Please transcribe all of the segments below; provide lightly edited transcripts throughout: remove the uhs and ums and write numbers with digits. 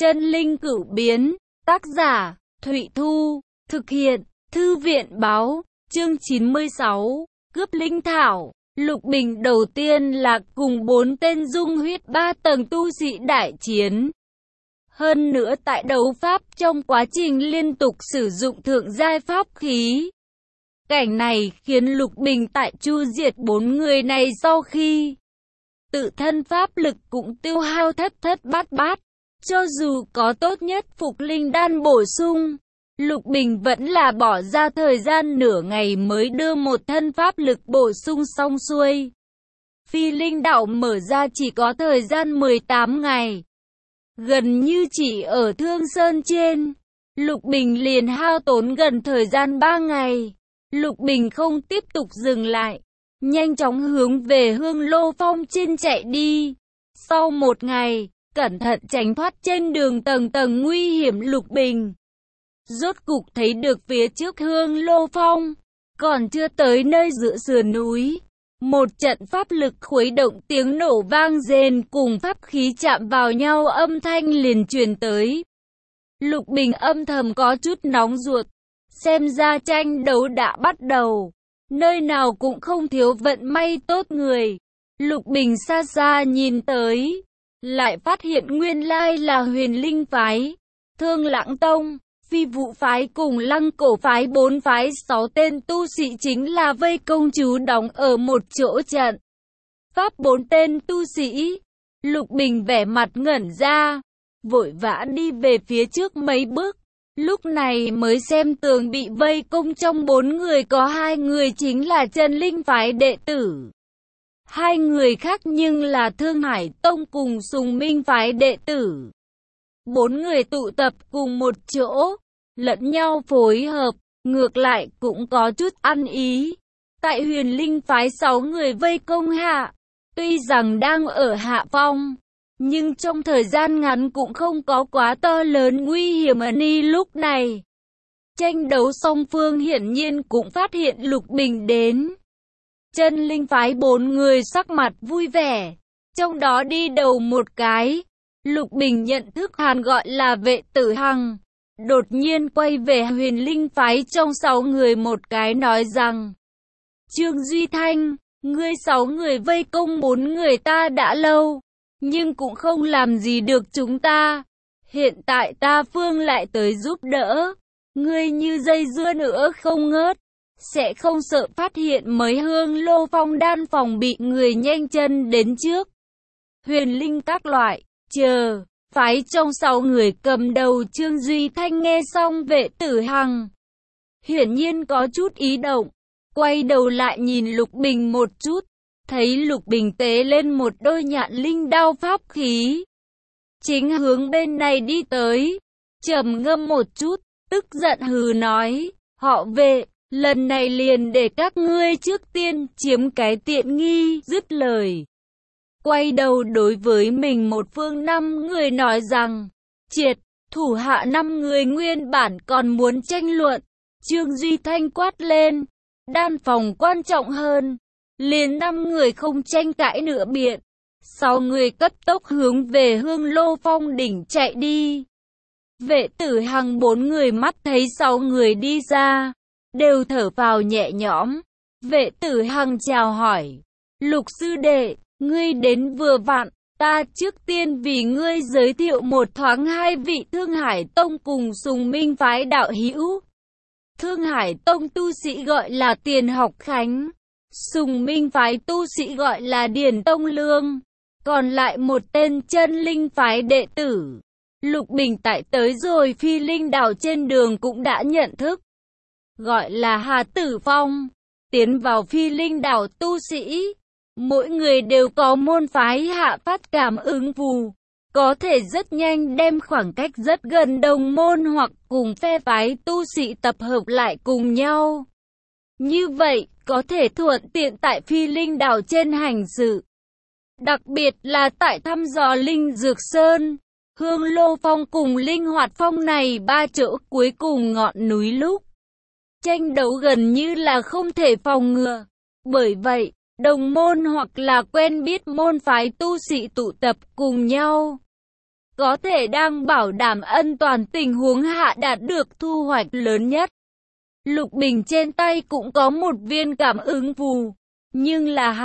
Chân linh cửu biến, tác giả, Thụy Thu, thực hiện, Thư viện báo, chương 96, cướp linh thảo. Lục Bình đầu tiên là cùng 4 tên dung huyết 3 tầng tu sĩ đại chiến. Hơn nữa tại đấu pháp trong quá trình liên tục sử dụng thượng giai pháp khí. Cảnh này khiến Lục Bình tại chu diệt 4 người này sau khi tự thân pháp lực cũng tiêu hao thất thất bát bát. Cho dù có tốt nhất phục linh đan bổ sung, Lục Bình vẫn là bỏ ra thời gian nửa ngày mới đưa một thân pháp lực bổ sung xong xuôi. Phi linh đạo mở ra chỉ có thời gian 18 ngày. Gần như chỉ ở Thương Sơn trên, Lục Bình liền hao tốn gần thời gian 3 ngày. Lục Bình không tiếp tục dừng lại, nhanh chóng hướng về Hương Lô Phong trên chạy đi. Sau 1 ngày, cẩn thận tránh thoát trên đường tầng tầng nguy hiểm, Lục Bình rốt cục thấy được phía trước Hương Lô Phong. Còn chưa tới nơi giữa sườn núi, một trận pháp lực khuấy động, tiếng nổ vang rền cùng pháp khí chạm vào nhau âm thanh liền truyền tới. Lục Bình âm thầm có chút nóng ruột, xem ra tranh đấu đã bắt đầu, nơi nào cũng không thiếu vận may tốt người. Lục Bình xa xa nhìn tới, lại phát hiện nguyên lai là Huyền Linh phái, Thương Lãng Tông, Phi Vũ phái cùng Lăng Cổ phái, 4 phái 6 tên tu sĩ chính là vây công chú đóng ở một chỗ trận pháp 4 tên tu sĩ. Lục Bình vẻ mặt ngẩn ra, vội vã đi về phía trước mấy bước, lúc này mới xem tường bị vây công trong 4 người có 2 người chính là Chân Linh phái đệ tử. 2 người khác nhưng là Thương Hải Tông cùng Sùng Minh phái đệ tử. 4 người tụ tập cùng một chỗ, lẫn nhau phối hợp, ngược lại cũng có chút ăn ý. Tại Huyền Linh phái 6 người vây công hạ, tuy rằng đang ở hạ phong, nhưng trong thời gian ngắn cũng không có quá to lớn nguy hiểm. Ni lúc này, tranh đấu song phương hiển nhiên cũng phát hiện Lục Bình đến. Chân Linh phái 4 người sắc mặt vui vẻ, trong đó đi đầu một cái, Lục Bình nhận thức hẳn gọi là Vệ Tử Hằng, đột nhiên quay về Huyền Linh phái trong 6 người một cái nói rằng: Trương Duy Thanh, ngươi 6 người vây công 4 người ta đã lâu, nhưng cũng không làm gì được chúng ta. Hiện tại ta Phương lại tới giúp đỡ, ngươi như dây dưa nữa không ngớt, sẽ không sợ phát hiện mới Hương Lô Phong đan phòng bị người nhanh chân đến trước. Huyền Linh các loại, chờ, phái trong 6 người cầm đầu Trương Duy Thanh nghe xong Vệ Tử Hằng, hiển nhiên có chút ý động, quay đầu lại nhìn Lục Bình một chút, thấy Lục Bình tế lên một đôi nhạn linh đao pháp khí, chính hướng bên này đi tới, trầm ngâm một chút, tức giận hừ nói: họ Vệ, lần này liền để các ngươi trước tiên chiếm cái tiện nghi. Dứt lời, quay đầu đối với mình một phương 5 người nói rằng: triệt, thủ hạ 5 người nguyên bản còn muốn tranh luận. Trương Duy Thanh quát lên: đan phòng quan trọng hơn. Liền 5 người không tranh cãi nữa biện, 6 người cấp tốc hướng về Hương Lô Phong đỉnh chạy đi. Vệ Tử Hằng 4 người mắt thấy 6 người đi ra, đều thở vào nhẹ nhõm. Vệ Tử Hằng chào hỏi: Lục sư đệ, ngươi đến vừa vặn, ta trước tiên vì ngươi giới thiệu một thoáng 2 vị Thương Hải Tông cùng Sùng Minh phái đạo hữu. Thương Hải Tông tu sĩ gọi là Tiền Học Khánh, Sùng Minh phái tu sĩ gọi là Điền Tông Lương, còn lại một tên Chân Linh phái đệ tử. Lục Bình tại tới rồi Phi Linh đảo trên đường cũng đã nhận thức, gọi là Hà Tử Phong. Tiến vào Phi Linh đảo tu sĩ, mỗi người đều có môn phái hạ phát cảm ứng phù, có thể rất nhanh đem khoảng cách rất gần đồng môn hoặc cùng phe phái tu sĩ tập hợp lại cùng nhau. Như vậy, có thể thuận tiện tại Phi Linh đảo trên hành sự. Đặc biệt là tại thăm dò Linh Dược Sơn, Hương Lô Phong cùng Linh Hoạt Phong này 3 chỗ cuối cùng ngọn núi lúc tranh đấu gần như là không thể phòng ngừa. Bởi vậy, đồng môn hoặc là quen biết môn phái tu sĩ tụ tập cùng nhau, có thể đang bảo đảm an toàn tình huống hạ đạt được thu hoạch lớn nhất. Lục Bình trên tay cũng có một viên cảm ứng phù, nhưng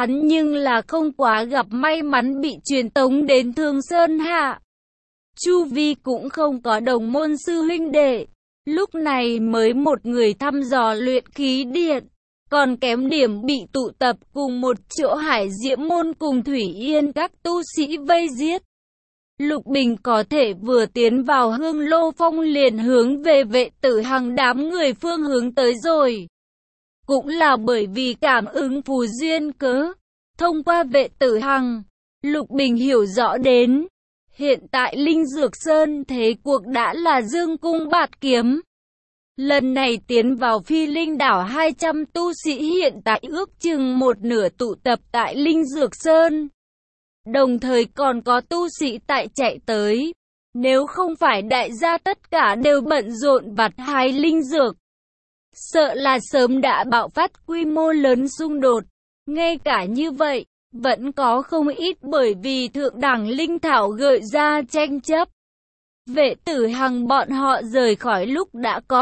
là không quá gặp may mắn bị truyền tống đến Thương Sơn Hạ. Chu vi cũng không có đồng môn sư huynh đệ, lúc này mới một người thăm dò luyện khí điện, còn kém điểm bị tụ tập cùng một chỗ Hải Diễm môn cùng Thủy Yên các tu sĩ vây giết. Lục Bình có thể vừa tiến vào Hương Lô Phong liền hướng về Vệ Tử Hằng đám người phương hướng tới rồi. Cũng là bởi vì cảm ứng phù duyên cớ, thông qua Vệ Tử Hằng, Lục Bình hiểu rõ đến, hiện tại Linh Dược Sơn thế cuộc đã là dương cung bạt kiếm. Lần này tiến vào Phi Linh đảo 200 tu sĩ hiện tại ước chừng một nửa tụ tập tại Linh Dược Sơn. Đồng thời còn có tu sĩ tại chạy tới. Nếu không phải đại gia tất cả đều bận rộn vặt hái linh dược, sợ là sớm đã bạo phát quy mô lớn xung đột. Ngay cả như vậy, vẫn có không ít bởi vì thượng đẳng linh thảo gợi ra tranh chấp. Vệ Tử Hằng bọn họ rời khỏi lúc đã có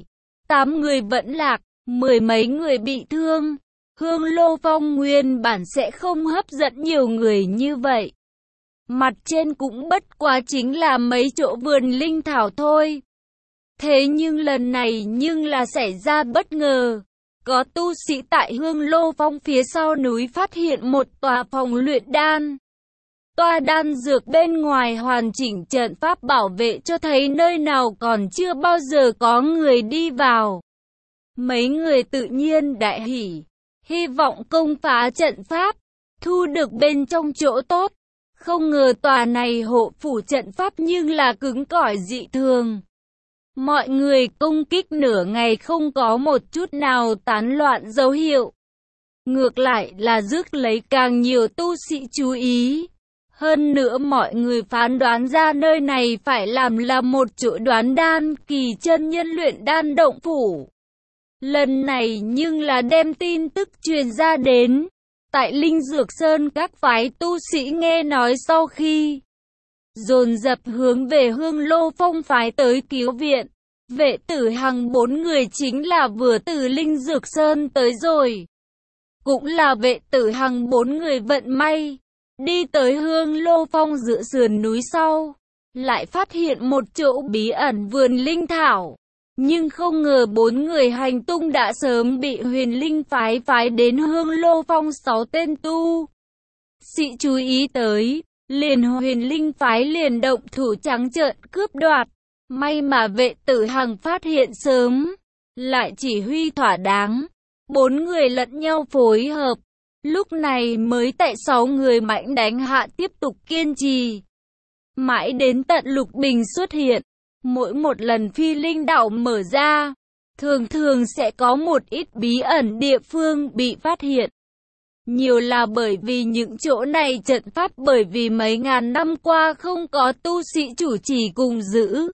7-8 người vẫn lạc, 10 mấy người bị thương. Hương Lô Phong nguyên bản sẽ không hấp dẫn nhiều người như vậy. Mặt trên cũng bất quá chính là mấy chỗ vườn linh thảo thôi. Thế nhưng lần này là xảy ra bất ngờ. Có tu sĩ tại Hương Lô Phong phía sau núi phát hiện một tòa phòng luyện đan. Tòa đan dược bên ngoài hoàn chỉnh trận pháp bảo vệ cho thấy nơi nào còn chưa bao giờ có người đi vào. Mấy người tự nhiên đại hỉ, hy vọng công phá trận pháp, thu được bên trong chỗ tốt. Không ngờ tòa này hộ phủ trận pháp nhưng là cứng cỏi dị thường. Mọi người công kích nửa ngày không có một chút nào tán loạn dấu hiệu. Ngược lại là rước lấy càng nhiều tu sĩ chú ý. Hơn nữa mọi người phán đoán ra nơi này phải làm là một chỗ đoán đan kỳ chân nhân luyện đan động phủ. Lần này nhưng là đem tin tức truyền ra đến. Tại Linh Dược Sơn các phái tu sĩ nghe nói sau khi dồn dập hướng về Hương Lô Phong phái tới cứu viện. Vệ Tử Hằng 4 người chính là vừa từ Linh Dược Sơn tới rồi. Cũng là Vệ Tử Hằng 4 người vận may. Đi tới Hương Lô Phong giữa sườn núi sau, lại phát hiện một chỗ bí ẩn vườn linh thảo. Nhưng không ngờ 4 người hành tung đã sớm bị Huyền Linh phái đến Hương Lô Phong 6 tên tu sĩ chú ý tới, liền Huyền Linh phái liền động thủ trắng trợn cướp đoạt. May mà Vệ Tử Hằng phát hiện sớm, lại chỉ huy thỏa đáng, 4 người lẫn nhau phối hợp, lúc này mới tại 6 người mạnh đánh hạ tiếp tục kiên trì. Mãi đến tận Lục Bình xuất hiện. Mỗi một lần Phi Linh đảo mở ra, thường sẽ có một ít bí ẩn địa phương bị phát hiện. Nhiều là bởi vì những chỗ này trận pháp bởi vì mấy ngàn năm qua không có tu sĩ chủ trì cùng giữ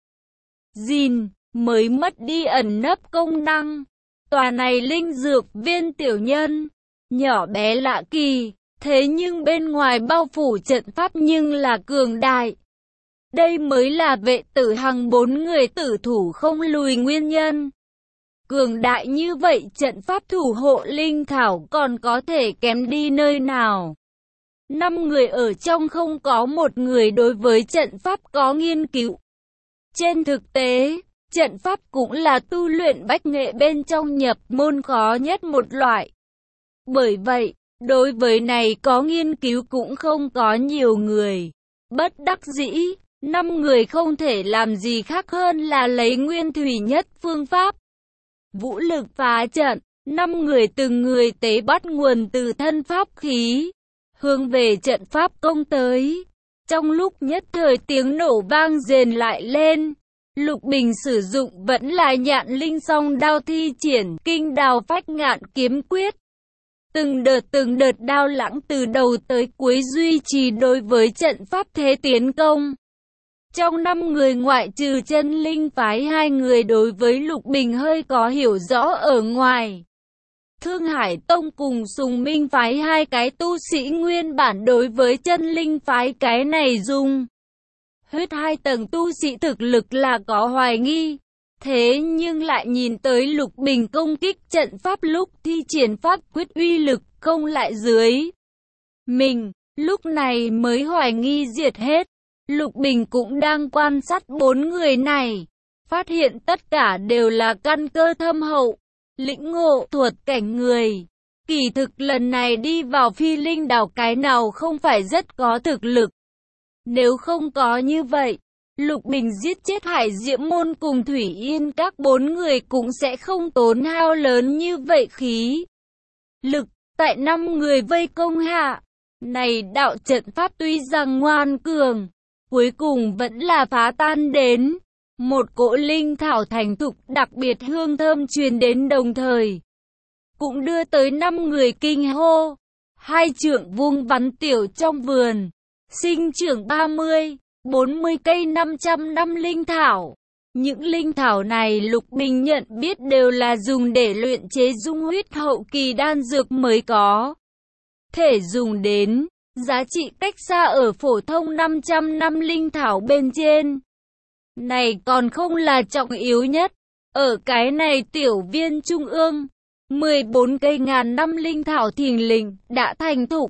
gìn, mới mất đi ẩn nấp công năng. Tòa này linh dược viên tiểu nhân, nhỏ bé lạ kỳ, thế nhưng bên ngoài bao phủ trận pháp nhưng là cường đại. Đây mới là Vệ Tử Hằng 4 người tử thủ không lùi nguyên nhân. Cường đại như vậy trận pháp thủ hộ linh thảo còn có thể kém đi nơi nào. 5 người ở trong không có một người đối với trận pháp có nghiên cứu. Trên thực tế, trận pháp cũng là tu luyện bách nghệ bên trong nhập môn khó nhất một loại. Bởi vậy, đối với này có nghiên cứu cũng không có nhiều người. Bất đắc dĩ, 5 người không thể làm gì khác hơn là lấy nguyên thủy nhất phương pháp. Vũ lực phá trận, 5 người từng người tế bắt nguồn từ thân pháp khí, hướng về trận pháp công tới. Trong lúc nhất thời tiếng nổ vang rền lại lên, Lục Bình sử dụng vẫn là Nhạn Linh song đao thi triển Kinh Đào Phách Ngạn kiếm quyết. Từng đợt đao lãng từ đầu tới cuối duy trì đối với trận pháp thế tiến công. Trong 5 người ngoại trừ Chân Linh phái 2 người đối với Lục Bình hơi có hiểu rõ ở ngoài. Thương Hải Tông cùng Sùng Minh phái 2 cái tu sĩ nguyên bản đối với Chân Linh phái cái này dùng Huyết 2 tầng tu sĩ thực lực là có hoài nghi. Thế nhưng lại nhìn tới Lục Bình công kích trận pháp lúc thi triển pháp quyết uy lực không lại dưới mình, lúc này mới hoài nghi diệt hết. Lục Bình cũng đang quan sát 4 người này, phát hiện tất cả đều là căn cơ thâm hậu, lĩnh ngộ thuật cảnh người. Kỳ thực lần này đi vào Phi Linh đảo cái nào không phải rất có thực lực. Nếu không có như vậy, Lục Bình giết chết Hải Diễm Môn cùng Thủy Yên các 4 người cũng sẽ không tốn hao lớn như vậy khí lực. Tại 5 người vây công hạ, này đạo trận pháp tuy rằng ngoan cường, cuối cùng vẫn là phá tan đến. Một cỗ linh thảo thành thục đặc biệt hương thơm truyền đến, đồng thời cũng đưa tới 5 người kinh hô. 2 trượng vuông vắn tiểu trong vườn, sinh trưởng 30, 40 cây 500 năm linh thảo. Những linh thảo này Lục Bình nhận biết đều là dùng để luyện chế dung huyết hậu kỳ đan dược mới có thể dùng đến, giá trị cách xa ở phổ thông 500 năm linh thảo bên trên. Này còn không là trọng yếu nhất, ở cái này tiểu viên trung ương, 14 cây ngàn năm linh thảo thình lình đã thành thục.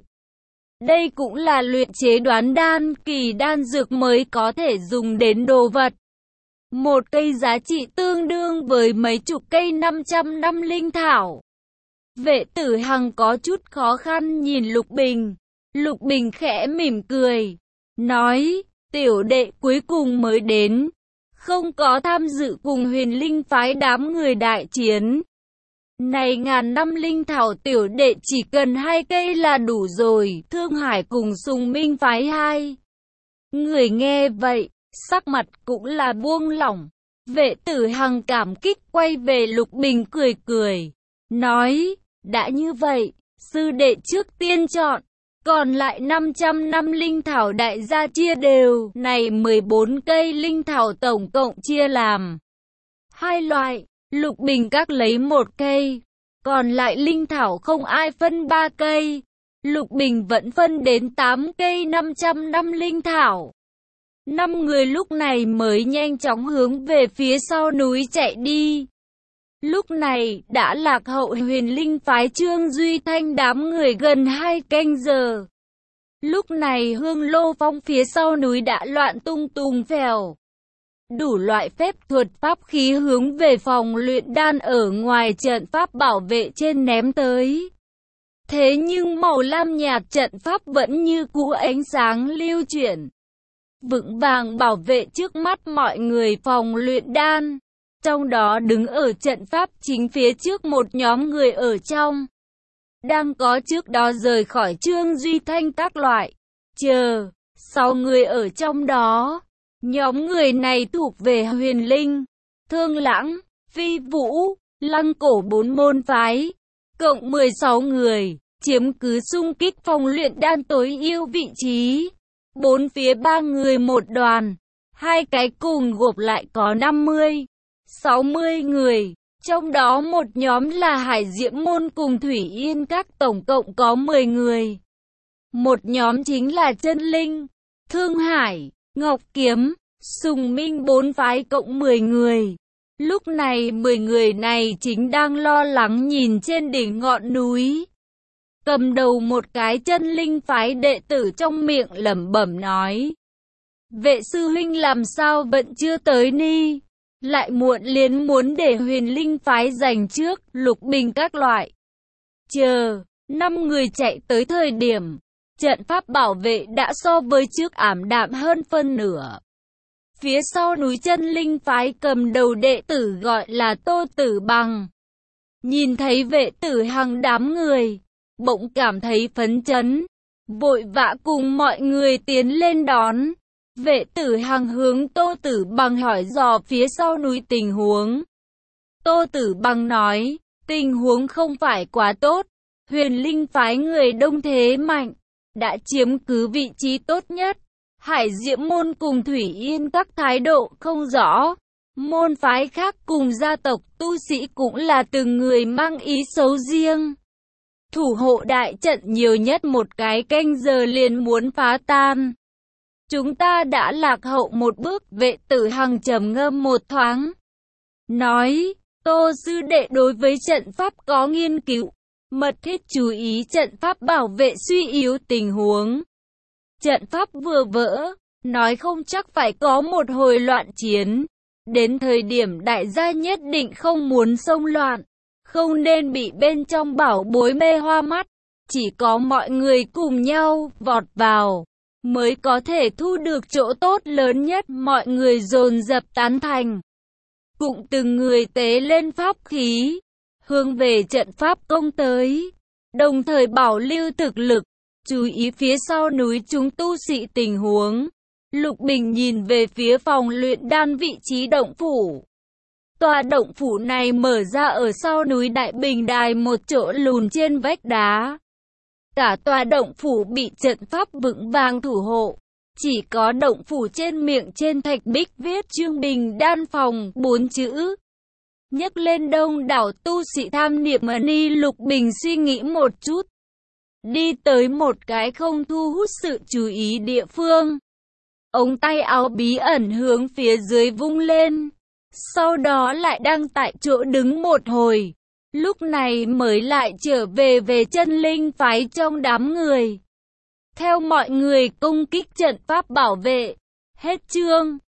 Đây cũng là luyện chế đoán đan kỳ đan dược mới có thể dùng đến đồ vật. Một cây giá trị tương đương với mấy chục cây 500 năm linh thảo. Vệ Tử Hằng có chút khó khăn nhìn Lục Bình. Lục Bình khẽ mỉm cười, nói, tiểu đệ cuối cùng mới đến, không có tham dự cùng Huyền Linh phái đám người đại chiến. Này ngàn năm linh thảo tiểu đệ chỉ cần 2 cây là đủ rồi. Thương Hải cùng Sùng Minh phái 2 người nghe vậy, sắc mặt cũng là buông lỏng. Vệ Tử Hằng cảm kích quay về Lục Bình cười cười, nói, đã như vậy, sư đệ trước tiên chọn, còn lại 500 năm linh thảo đại gia chia đều. Này 14 cây linh thảo tổng cộng chia làm 2 loại. Lục Bình các lấy 1 cây, còn lại linh thảo không ai phân 3 cây. Lục Bình vẫn phân đến 8 cây 500 năm linh thảo. 5 người lúc này mới nhanh chóng hướng về phía sau núi chạy đi. Lúc này đã lạc hậu Huyền Linh phái Trương Duy Thanh đám người gần 2 canh giờ. Lúc này Hương Lô Phong phía sau núi đã loạn tung tung phèo. Đủ loại phép thuật pháp khí hướng về phòng luyện đan ở ngoài trận pháp bảo vệ trên ném tới. Thế nhưng màu lam nhạt trận pháp vẫn như cũ ánh sáng lưu chuyển, vững vàng bảo vệ trước mắt mọi người phòng luyện đan. Trong đó đứng ở trận pháp chính phía trước một nhóm người ở trong, đang có trước đó rời khỏi Trương Duy Thanh các loại. Chờ, 6 người ở trong đó. Nhóm người này thuộc về Huyền Linh, Thương Lãng, Phi Vũ, Lăng Cổ 4 môn phái, cộng 16 người, chiếm cứ xung kích phòng luyện đan tối ưu vị trí. 4 phía 3 người một đoàn, 2 cái cùng gộp lại có 50, 60 người. Trong đó một nhóm là Hải Diễm Môn cùng Thủy Yên các tổng cộng có 10 người. Một nhóm chính là Chân Linh, Thương Hải, Ngọc Kiếm, Sùng Minh 4 phái cộng 10 người. Lúc này 10 người này chính đang lo lắng nhìn trên đỉnh ngọn núi. Cầm đầu một cái Chân Linh phái đệ tử trong miệng lẩm bẩm nói, vệ sư huynh làm sao vẫn chưa tới ni? Lại muộn liền muốn để Huyền Linh phái giành trước. Lục Bình các loại. Chờ, 5 người chạy tới thời điểm, trận pháp bảo vệ đã so với trước ảm đạm hơn phân nửa. Phía sau núi Chân Linh phái cầm đầu đệ tử gọi là Tô Tử Bằng. Nhìn thấy Vệ Tử Hằng đám người, bỗng cảm thấy phấn chấn, vội vã cùng mọi người tiến lên đón. Vệ Tử Hằng hướng Tô Tử Bằng hỏi dò phía sau núi tình huống. Tô Tử Bằng nói, tình huống không phải quá tốt, Huyền Linh phái người đông thế mạnh, đã chiếm cứ vị trí tốt nhất. Hải Diễm Môn cùng Thủy Yên các thái độ không rõ. Môn phái khác cùng gia tộc tu sĩ cũng là từng người mang ý xấu riêng. Thủ hộ đại trận nhiều nhất một cái canh giờ liền muốn phá tan. Chúng ta đã lạc hậu một bước. Vệ Tử Hằng trầm ngâm một thoáng, nói, Tô sư đệ đối với trận pháp có nghiên cứu, mật thiết chú ý trận pháp bảo vệ suy yếu tình huống. Trận pháp vừa vỡ, nói không chắc phải có một hồi loạn chiến. Đến thời điểm đại gia nhất định không muốn xông loạn, không nên bị bên trong bảo bối mê hoa mắt. Chỉ có mọi người cùng nhau vọt vào, mới có thể thu được chỗ tốt lớn nhất. Mọi người dồn dập tán thành, cũng từng người tế lên pháp khí, hướng về trận pháp công tới, đồng thời bảo lưu thực lực, chú ý phía sau núi chúng tu sĩ tình huống. Lục Bình nhìn về phía phòng luyện đan vị trí động phủ. Tòa động phủ này mở ra ở sau núi Đại Bình Đài, một chỗ lùn trên vách đá. Cả tòa động phủ bị trận pháp vững vàng thủ hộ. Chỉ có động phủ trên miệng trên thạch bích viết Trương Bình Đan Phòng 4 chữ. Nhấc lên đông đảo tu sĩ tham niệm ni. Lục Bình suy nghĩ một chút, đi tới một cái không thu hút sự chú ý địa phương. Ống tay áo bí ẩn hướng phía dưới vung lên, sau đó lại đang tại chỗ đứng một hồi, lúc này mới lại trở về chân linh phái trong đám người. Theo mọi người công kích trận pháp bảo vệ. Hết chương.